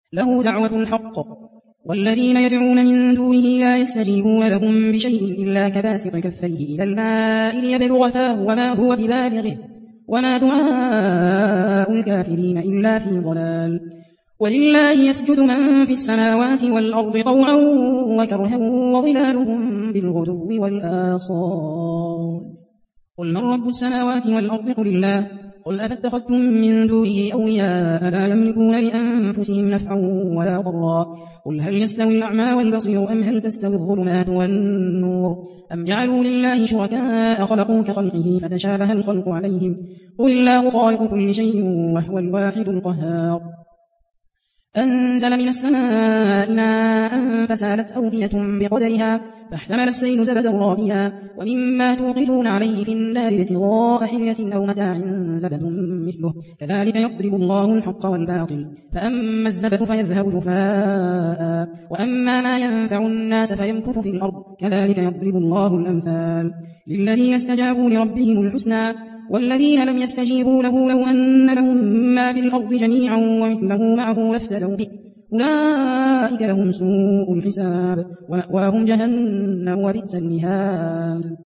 له دعوة الحق والذين يدعون من دونه لا يستجيبون لهم بشيء إلا كباسط كفيه إلى الماء ليبلغ فاه وما هو ببالغه وما دعاء الكافرين إلا في ضلال ولله يسجد من في السماوات والأرض طوعا وكرها وظلالهم بالغدو والآصال قل من رب السماوات والأرض قل الله قل أفاتخذتم من دونه أولياء لا يملكون لأنفسهم نفعا ولا ضرا قل هل يستوي الأعمى والبصير أم هل تستوي الظلمات والنور أم جعلوا لله شركاء خلقوا كخلقه فتشابه الخلق عليهم قل الله خالق كل شيء وهو الواحد القهار أنزل من السماء ماء فسالت أودية بقدرها فاحتمل السيل زبدا رابيا ومما توقدون عليه في النار ابتغاء حلية أو متاع زبد مثله كذلك يضرب الله الحق والباطل فأما الزبد فيذهب جفاء وأما ما ينفع الناس فيمكث في الأرض كذلك يضرب الله الأمثال للذين استجابوا لربهم الحسنى والذين لم يستجيبوا له لو أن لهم ما في الأرض جميعا ومثله معه لافتدوا به أولئك لهم سوء الحساب ومأواهم جهنم وبئس المهاد